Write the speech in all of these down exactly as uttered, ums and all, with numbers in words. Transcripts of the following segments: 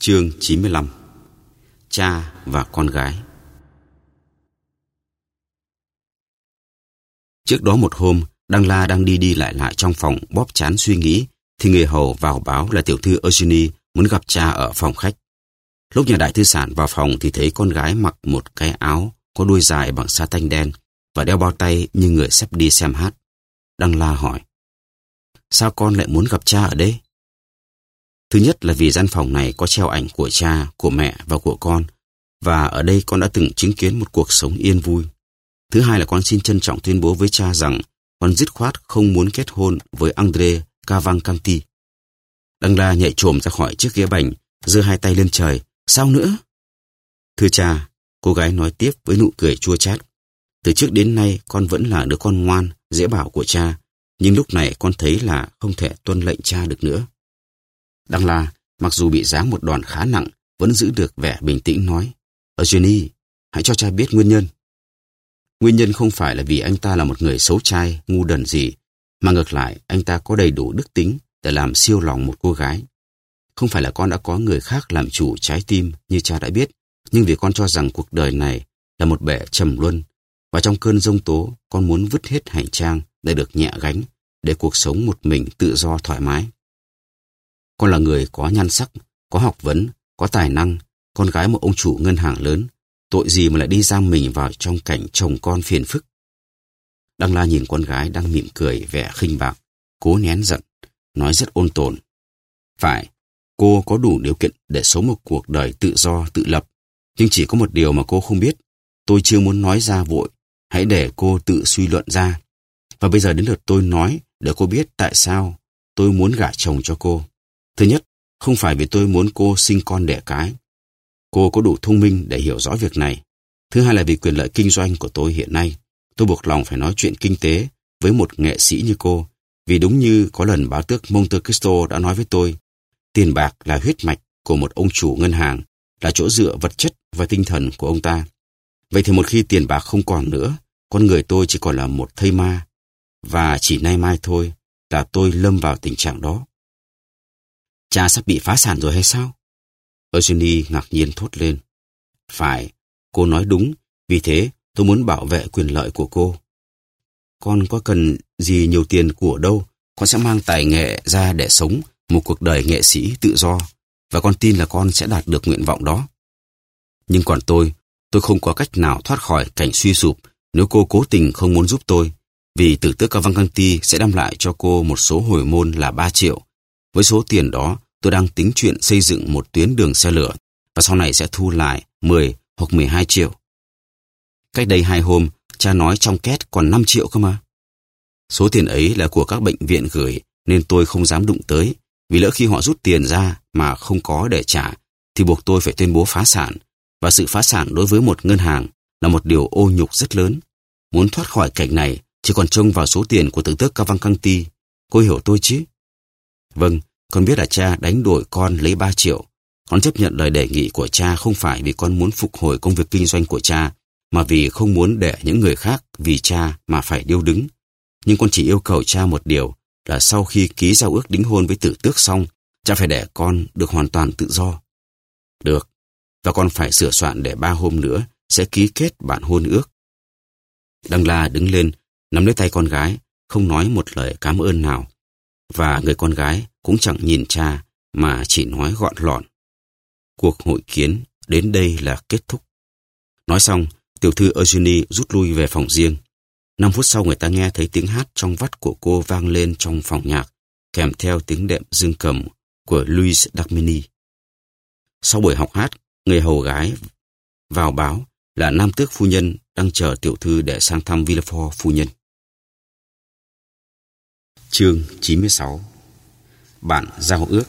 Chương chín mươi lăm. Cha và con gái. Trước đó một hôm, Đăng La đang đi đi lại lại trong phòng bóp trán suy nghĩ, thì người hầu vào báo là tiểu thư Eugenie muốn gặp cha ở phòng khách. Lúc nhà đại thư sản vào phòng thì thấy con gái mặc một cái áo có đuôi dài bằng sa tanh đen và đeo bao tay như người sắp đi xem hát. Đăng La hỏi: sao con lại muốn gặp cha ở đây? Thứ nhất là vì gian phòng này có treo ảnh của cha, của mẹ và của con, và ở đây con đã từng chứng kiến một cuộc sống yên vui. Thứ hai là con xin trân trọng tuyên bố với cha rằng con dứt khoát không muốn kết hôn với André Cavalcanti. Đăng La nhảy chồm ra khỏi chiếc ghế bành, giơ hai tay lên trời. Sao nữa? Thưa cha, cô gái nói tiếp với nụ cười chua chát. Từ trước đến nay con vẫn là đứa con ngoan, dễ bảo của cha, nhưng lúc này con thấy là không thể tuân lệnh cha được nữa. Đăng La, mặc dù bị giáng một đòn khá nặng, vẫn giữ được vẻ bình tĩnh nói: Eugenie, hãy cho cha biết nguyên nhân. Nguyên nhân không phải là vì anh ta là một người xấu trai, ngu đần gì, mà ngược lại anh ta có đầy đủ đức tính để làm siêu lòng một cô gái. Không phải là con đã có người khác làm chủ trái tim như cha đã biết, nhưng vì con cho rằng cuộc đời này là một bể trầm luân, và trong cơn giông tố con muốn vứt hết hành trang để được nhẹ gánh, để cuộc sống một mình tự do thoải mái. Con là người có nhan sắc, có học vấn, có tài năng, con gái một ông chủ ngân hàng lớn, tội gì mà lại đi giam mình vào trong cảnh chồng con phiền phức. Đăng La nhìn con gái đang mỉm cười vẻ khinh bạc, cố nén giận, nói rất ôn tồn: phải, cô có đủ điều kiện để sống một cuộc đời tự do, tự lập, nhưng chỉ có một điều mà cô không biết. Tôi chưa muốn nói ra vội, hãy để cô tự suy luận ra. Và bây giờ đến lượt tôi nói để cô biết tại sao tôi muốn gả chồng cho cô. Thứ nhất, không phải vì tôi muốn cô sinh con đẻ cái. Cô có đủ thông minh để hiểu rõ việc này. Thứ hai là vì quyền lợi kinh doanh của tôi hiện nay. Tôi buộc lòng phải nói chuyện kinh tế với một nghệ sĩ như cô, vì đúng như có lần báo tước Monte Cristo đã nói với tôi, tiền bạc là huyết mạch của một ông chủ ngân hàng, là chỗ dựa vật chất và tinh thần của ông ta. Vậy thì một khi tiền bạc không còn nữa, con người tôi chỉ còn là một thây ma, và chỉ nay mai thôi là tôi lâm vào tình trạng đó. Cha sắp bị phá sản rồi hay sao? Eugenie ngạc nhiên thốt lên. Phải, cô nói đúng, vì thế tôi muốn bảo vệ quyền lợi của cô. Con có cần gì nhiều tiền của đâu, con sẽ mang tài nghệ ra để sống một cuộc đời nghệ sĩ tự do, và con tin là con sẽ đạt được nguyện vọng đó. Nhưng còn tôi, tôi không có cách nào thoát khỏi cảnh suy sụp nếu cô cố tình không muốn giúp tôi, vì tử tước Cavalcanti sẽ đem lại cho cô một số hồi môn là ba triệu. Với số tiền đó, tôi đang tính chuyện xây dựng một tuyến đường xe lửa, và sau này sẽ thu lại mười hoặc mười hai triệu. Cách đây hai hôm, cha nói trong két còn năm triệu cơ mà. Số tiền ấy là của các bệnh viện gửi, nên tôi không dám đụng tới, vì lỡ khi họ rút tiền ra mà không có để trả, thì buộc tôi phải tuyên bố phá sản, và sự phá sản đối với một ngân hàng là một điều ô nhục rất lớn. Muốn thoát khỏi cảnh này, chỉ còn trông vào số tiền của tử tước Cavalcanti. Cô hiểu tôi chứ? Vâng, con biết là cha đánh đổi con lấy ba triệu. Con chấp nhận lời đề nghị của cha không phải vì con muốn phục hồi công việc kinh doanh của cha, mà vì không muốn để những người khác vì cha mà phải điêu đứng. Nhưng con chỉ yêu cầu cha một điều là sau khi ký giao ước đính hôn với tử tước xong, cha phải để con được hoàn toàn tự do. Được, và con phải sửa soạn để ba hôm nữa sẽ ký kết bản hôn ước. Đăng La đứng lên, nắm lấy tay con gái, không nói một lời cảm ơn nào. Và người con gái cũng chẳng nhìn cha mà chỉ nói gọn lọn: cuộc hội kiến đến đây là kết thúc. Nói xong, tiểu thư Eugenie rút lui về phòng riêng. Năm phút sau người ta nghe thấy tiếng hát trong vắt của cô vang lên trong phòng nhạc, kèm theo tiếng đệm dương cầm của Louis d'Armigny. Sau buổi học hát, người hầu gái vào báo là nam tước phu nhân đang chờ tiểu thư để sang thăm Villefort phu nhân. Chương chín mươi sáu. Bản giao ước.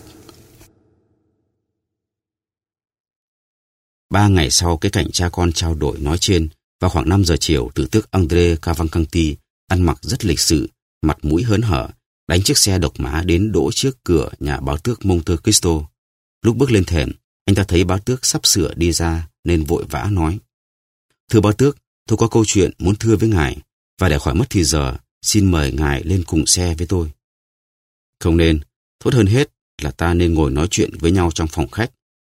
Ba ngày sau cái cảnh cha con trao đổi nói trên, vào khoảng năm giờ chiều, tử tước André Cavalcanti ăn mặc rất lịch sự, mặt mũi hớn hở, đánh chiếc xe độc mã đến đỗ trước cửa nhà báo tước Monte Cristo. Lúc bước lên thềm, anh ta thấy báo tước sắp sửa đi ra nên vội vã nói: Thưa báo tước, tôi có câu chuyện muốn thưa với ngài, và để khỏi mất thì giờ, xin mời ngài lên cùng xe với tôi. Không nên, tốt hơn hết là ta nên ngồi nói chuyện với nhau trong phòng khách,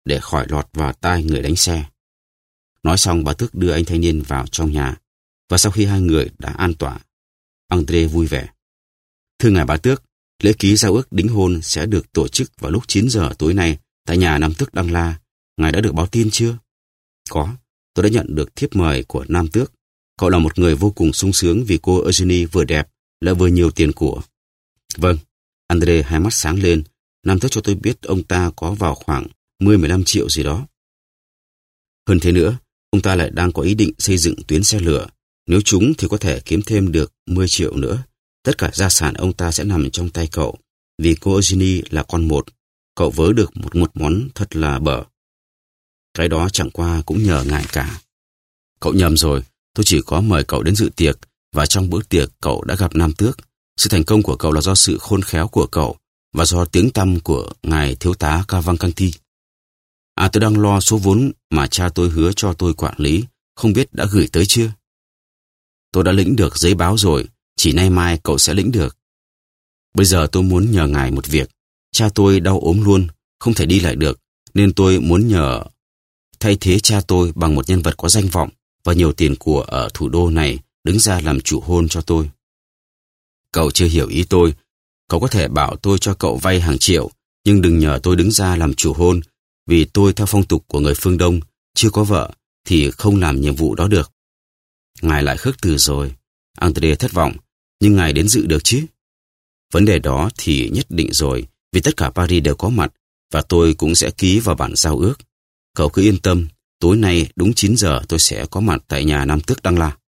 để khỏi lọt vào tai người đánh xe. Nói xong, bà Tước đưa anh thanh niên vào trong nhà, và sau khi hai người đã an tọa, Andre vui vẻ. Thưa ngài bà Tước, lễ ký giao ước đính hôn sẽ được tổ chức vào lúc chín giờ tối nay tại nhà Nam Tước Đăng La. Ngài đã được báo tin chưa? Có, tôi đã nhận được thiếp mời của Nam Tước. Cậu là một người vô cùng sung sướng vì cô Eugenie vừa đẹp, lại vừa nhiều tiền của. Vâng, Andre hai mắt sáng lên. Nam Tước cho tôi biết ông ta có vào khoảng mười mười lăm triệu gì đó. Hơn thế nữa, ông ta lại đang có ý định xây dựng tuyến xe lửa. Nếu trúng thì có thể kiếm thêm được mười triệu nữa. Tất cả gia sản ông ta sẽ nằm trong tay cậu. Vì cô Eugenie là con một, cậu vớ được một, một món thật là bở. Cái đó chẳng qua cũng nhờ ngài cả. Cậu nhầm rồi, tôi chỉ có mời cậu đến dự tiệc, và trong bữa tiệc cậu đã gặp Nam Tước. Sự thành công của cậu là do sự khôn khéo của cậu, và do tiếng tăm của ngài thiếu tá Cavalcanti. À, tôi đang lo số vốn mà cha tôi hứa cho tôi quản lý, không biết đã gửi tới chưa? Tôi đã lĩnh được giấy báo rồi, chỉ nay mai cậu sẽ lĩnh được. Bây giờ tôi muốn nhờ ngài một việc. Cha tôi đau ốm luôn, không thể đi lại được, nên tôi muốn nhờ thay thế cha tôi bằng một nhân vật có danh vọng và nhiều tiền của ở thủ đô này đứng ra làm chủ hôn cho tôi. Cậu chưa hiểu ý tôi. Cậu có thể bảo tôi cho cậu vay hàng triệu, nhưng đừng nhờ tôi đứng ra làm chủ hôn, vì tôi theo phong tục của người phương Đông, chưa có vợ thì không làm nhiệm vụ đó được. Ngài lại khước từ rồi. Andre thất vọng, nhưng ngài đến dự được chứ? Vấn đề đó thì nhất định rồi, vì tất cả Paris đều có mặt, và tôi cũng sẽ ký vào bản giao ước. Cậu cứ yên tâm, tối nay đúng chín giờ tôi sẽ có mặt tại nhà Nam Tước Đăng La.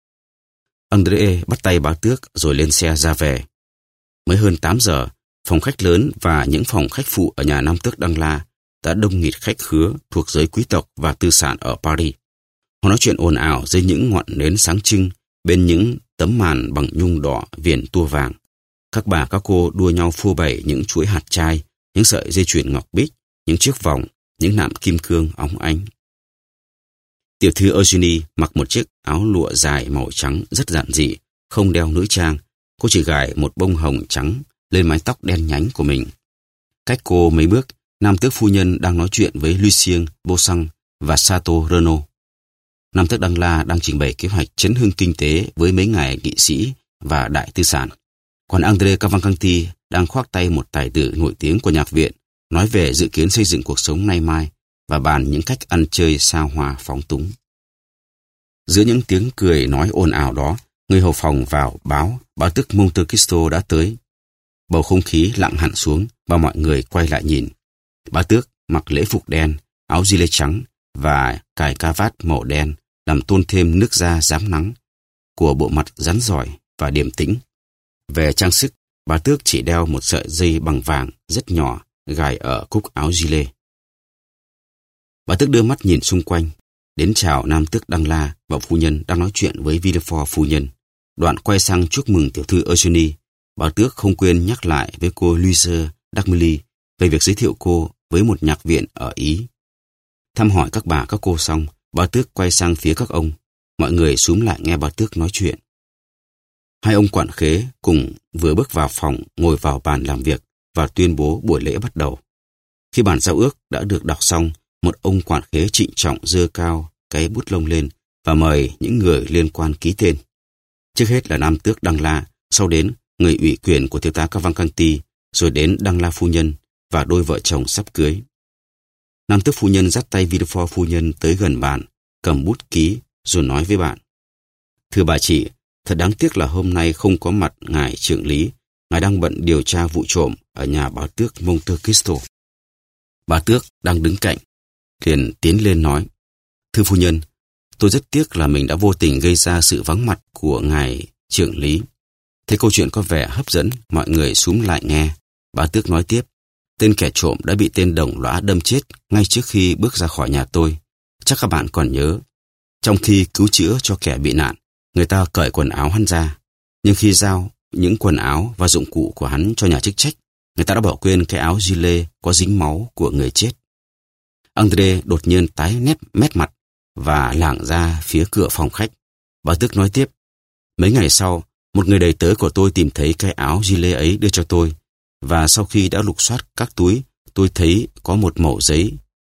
Andre bắt tay bà Tước rồi lên xe ra về. Mới hơn tám giờ, phòng khách lớn và những phòng khách phụ ở nhà Nam Tước Đăng La đã đông nghịt khách khứa thuộc giới quý tộc và tư sản ở Paris. Họ nói chuyện ồn ào dưới những ngọn nến sáng trưng bên những tấm màn bằng nhung đỏ viền tua vàng. Các bà các cô đua nhau phô bày những chuỗi hạt trai, những sợi dây chuyền ngọc bích, những chiếc vòng, những nạm kim cương óng ánh. Tiểu thư Eugenie mặc một chiếc áo lụa dài màu trắng rất giản dị, không đeo nữ trang. Cô chỉ gài một bông hồng trắng lên mái tóc đen nhánh của mình. Cách cô mấy bước, Nam Tước phu nhân đang nói chuyện với Lucien Beauchamp và Sato Renaud. Nam Tước Đăng La đang trình bày kế hoạch chấn hưng kinh tế với mấy ngài nghị sĩ và đại tư sản. Còn Andre Cavalcanti đang khoác tay một tài tử nổi tiếng của nhạc viện, nói về dự kiến xây dựng cuộc sống nay mai và bàn những cách ăn chơi xa hoa phóng túng. Giữa những tiếng cười nói ồn ào đó, người hầu phòng vào báo bà Tước Monte Cristo đã tới. Bầu không khí lặng hẳn xuống và mọi người quay lại nhìn. Bà Tước mặc lễ phục đen, áo gilet trắng và cài cà vạt màu đen làm tôn thêm nước da rám nắng của bộ mặt rắn giỏi và điềm tĩnh. Về trang sức, bà Tước chỉ đeo một sợi dây bằng vàng rất nhỏ gài ở cúc áo gilet. Bà Tước đưa mắt nhìn xung quanh, đến chào Nam Tước Đăng La và phu nhân đang nói chuyện với Villefort phu nhân. Đoạn quay sang chúc mừng tiểu thư Eugenie. Bà Tước không quên nhắc lại với cô Louise d'Armilly về việc giới thiệu cô với một nhạc viện ở Ý. Thăm hỏi các bà các cô xong, bà Tước quay sang phía các ông. Mọi người xúm lại nghe bà Tước nói chuyện. Hai ông quản khế cùng vừa bước vào phòng, ngồi vào bàn làm việc và tuyên bố buổi lễ bắt đầu. Khi bản giao ước đã được đọc xong, một ông quản khế trịnh trọng giơ cao cái bút lông lên và mời những người liên quan ký tên. Trước hết là Nam Tước Đăng La, sau đến người ủy quyền của thiếu tá Cavalcanti, rồi đến Đăng La phu nhân và đôi vợ chồng sắp cưới. Nam Tước phu nhân dắt tay Villefort phu nhân tới gần bàn, cầm bút ký rồi nói với bạn: Thưa bà chị, thật đáng tiếc là hôm nay không có mặt ngài trưởng lý. Ngài đang bận điều tra vụ trộm ở nhà bà Tước Monte Cristo. Bà Tước đang đứng cạnh liền tiến lên nói: Thưa phu nhân, tôi rất tiếc là mình đã vô tình gây ra sự vắng mặt của ngài trưởng lý. Thế câu chuyện có vẻ hấp dẫn, mọi người xúm lại nghe. Bà Tước nói tiếp: Tên kẻ trộm đã bị tên đồng lõa đâm chết ngay trước khi bước ra khỏi nhà tôi. Chắc các bạn còn nhớ, trong khi cứu chữa cho kẻ bị nạn, người ta cởi quần áo hắn ra. Nhưng khi giao những quần áo và dụng cụ của hắn cho nhà chức trách, người ta đã bỏ quên cái áo gilet có dính máu của người chết. Andre đột nhiên tái nét mét mặt và lảng ra phía cửa phòng khách. Bà Tước nói tiếp: Mấy ngày sau, một người đầy tớ của tôi tìm thấy cái áo gilet ấy đưa cho tôi, và sau khi đã lục soát các túi, tôi thấy có một mẩu giấy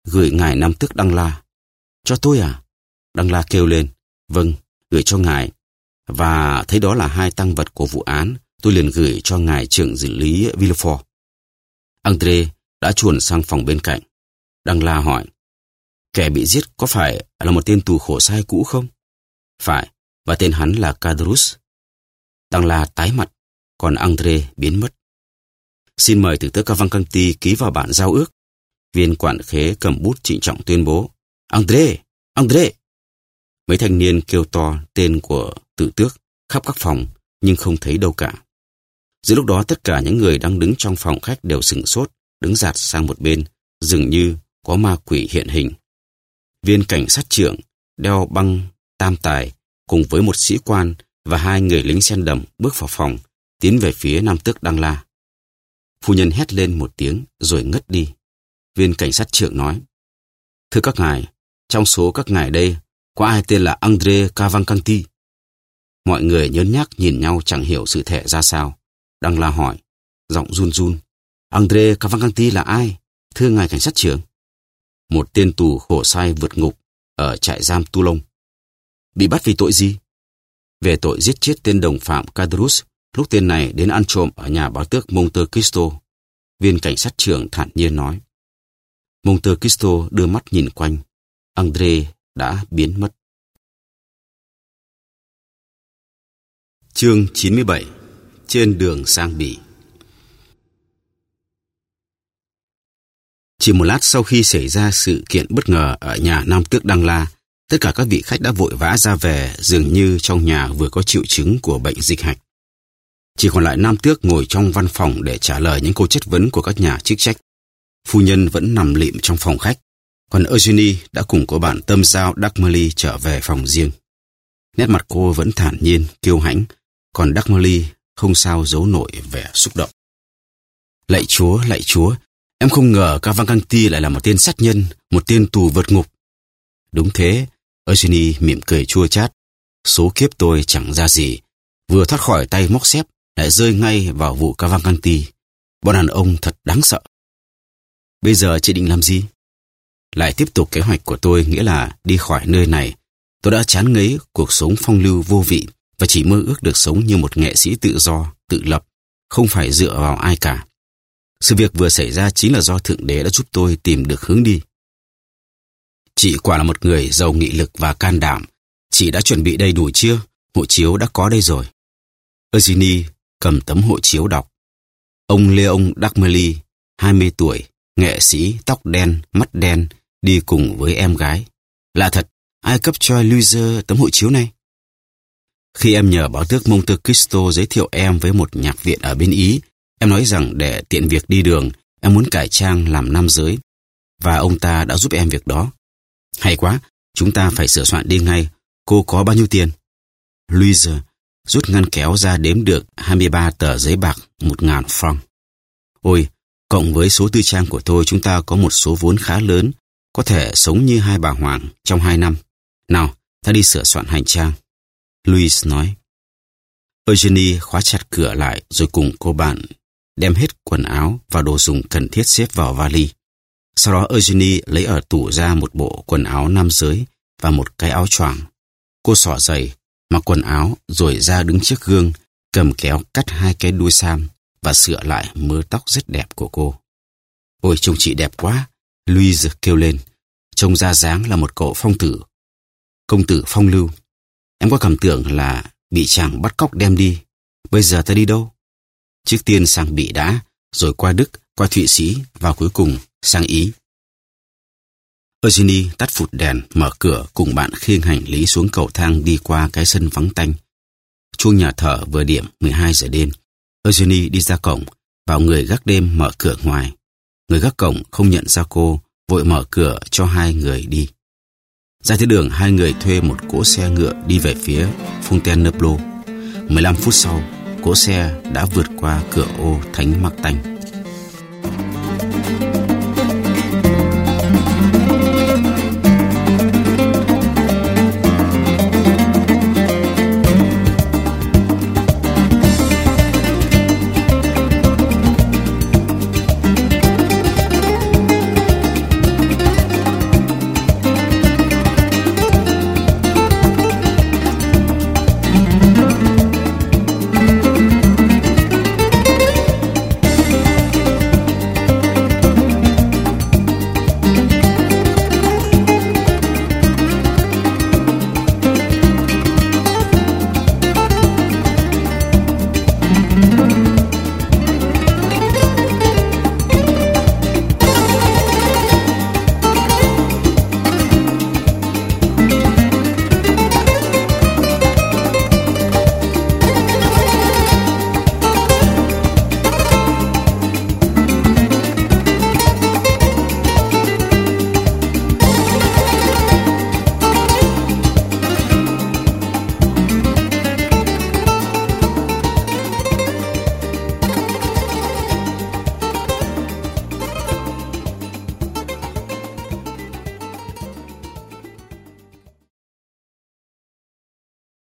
gửi ngài Nam Tước Đăng La. Cho tôi à? Đăng La kêu lên. Vâng, gửi cho ngài. Và thấy đó là hai tang vật của vụ án, tôi liền gửi cho ngài trưởng xử lý Villefort. André đã chuồn sang phòng bên cạnh. Đăng La hỏi, kẻ bị giết có phải là một tên tù khổ sai cũ không? Phải, và tên hắn là Caderousse. Đăng La tái mặt, còn André biến mất. Xin mời tử tước Cavalcanti ký vào bản giao ước. Viên quản khế cầm bút trịnh trọng tuyên bố. André! André! Mấy thanh niên kêu to tên của tử tước khắp các phòng, nhưng không thấy đâu cả. Giữa lúc đó tất cả những người đang đứng trong phòng khách đều sửng sốt, đứng dạt sang một bên, dường như có ma quỷ hiện hình. Viên cảnh sát trưởng đeo băng tam tài cùng với một sĩ quan và hai người lính sen đầm bước vào phòng, tiến về phía Nam Tước Đăng La. Phu nhân hét lên một tiếng rồi ngất đi. Viên cảnh sát trưởng nói, thưa các ngài, trong số các ngài đây có ai tên là André Cavalcanti? Mọi người nhớn nhác nhìn nhau chẳng hiểu sự thể ra sao. Đăng La hỏi, giọng run run, André Cavalcanti là ai, thưa ngài cảnh sát trưởng? Một tên tù khổ sai vượt ngục ở trại giam Toulon. Bị bắt vì tội gì? Về tội giết chết tên đồng phạm Caderousse lúc tên này đến ăn trộm ở nhà báo tước Monte Cristo. Viên cảnh sát trưởng thản nhiên nói. Monte Cristo đưa mắt nhìn quanh. André đã biến mất. Chương chín mươi bảy. Trên đường sang Bỉ. Chỉ một lát sau khi xảy ra sự kiện bất ngờ ở nhà Nam Tước Đăng La, tất cả các vị khách đã vội vã ra về, dường như trong nhà vừa có triệu chứng của bệnh dịch hạch. Chỉ còn lại Nam Tước ngồi trong văn phòng để trả lời những câu chất vấn của các nhà chức trách. Phu nhân vẫn nằm lịm trong phòng khách, còn Eugenie đã cùng cô bạn tâm giao Dagmary trở về phòng riêng. Nét mặt cô vẫn thản nhiên, kiêu hãnh, còn Dagmary không sao giấu nổi vẻ xúc động. Lạy Chúa, lạy Chúa, em không ngờ Cavalcanti lại là một tên sát nhân, một tên tù vượt ngục. Đúng thế, Eugenie mỉm cười chua chát. Số kiếp tôi chẳng ra gì, vừa thoát khỏi tay móc xếp lại rơi ngay vào vụ Cavalcanti. Bọn đàn ông thật đáng sợ. Bây giờ chị định làm gì? Lại tiếp tục kế hoạch của tôi, nghĩa là đi khỏi nơi này. Tôi đã chán ngấy cuộc sống phong lưu vô vị và chỉ mơ ước được sống như một nghệ sĩ tự do, tự lập, không phải dựa vào ai cả. Sự việc vừa xảy ra chính là do Thượng Đế đã giúp tôi tìm được hướng đi. Chị quả là một người giàu nghị lực và can đảm. Chị đã chuẩn bị đầy đủ chưa? Hộ chiếu đã có đây rồi. Eugenie cầm tấm hộ chiếu đọc. Ông Leon Dagmary, hai mươi tuổi, nghệ sĩ, tóc đen, mắt đen, đi cùng với em gái. Lạ thật, ai cấp cho Louise tấm hộ chiếu này? Khi em nhờ báo tước Monte Cristo giới thiệu em với một nhạc viện ở bên Ý, em nói rằng để tiện việc đi đường, em muốn cải trang làm nam giới. Và ông ta đã giúp em việc đó. Hay quá, chúng ta phải sửa soạn đi ngay. Cô có bao nhiêu tiền? Louise rút ngăn kéo ra đếm được hai mươi ba tờ giấy bạc một ngàn franc. Ôi, cộng với số tư trang của tôi, chúng ta có một số vốn khá lớn, có thể sống như hai bà hoàng trong hai năm. Nào, ta đi sửa soạn hành trang. Louise nói. Eugenie khóa chặt cửa lại rồi cùng cô bạn đem hết quần áo và đồ dùng cần thiết xếp vào vali. Sau đó Eugenie lấy ở tủ ra một bộ quần áo nam giới và một cái áo choàng. Cô xỏ giày, mặc quần áo rồi ra đứng trước gương, cầm kéo cắt hai cái đuôi sam và sửa lại mớ tóc rất đẹp của cô. Ôi, trông chị đẹp quá, Louise kêu lên. Trông ra dáng là một cậu phong tử, công tử phong lưu. Em có cảm tưởng là bị chàng bắt cóc đem đi. Bây giờ ta đi đâu? Trước tiên sang Bỉ đã, rồi qua Đức, qua Thụy Sĩ và cuối cùng sang Ý. Eugenie tắt phụt đèn, mở cửa cùng bạn khiêng hành lý xuống cầu thang đi qua cái sân vắng tanh. Chuông nhà thờ vừa điểm mười hai giờ đêm. Eugenie đi ra cổng, bảo người gác đêm mở cửa ngoài. Người gác cổng không nhận ra cô, vội mở cửa cho hai người đi. Ra tới đường, hai người thuê một cỗ xe ngựa đi về phía Fontainebleau. mười lăm phút sau, cỗ xe đã vượt qua cửa ô Thánh Martin.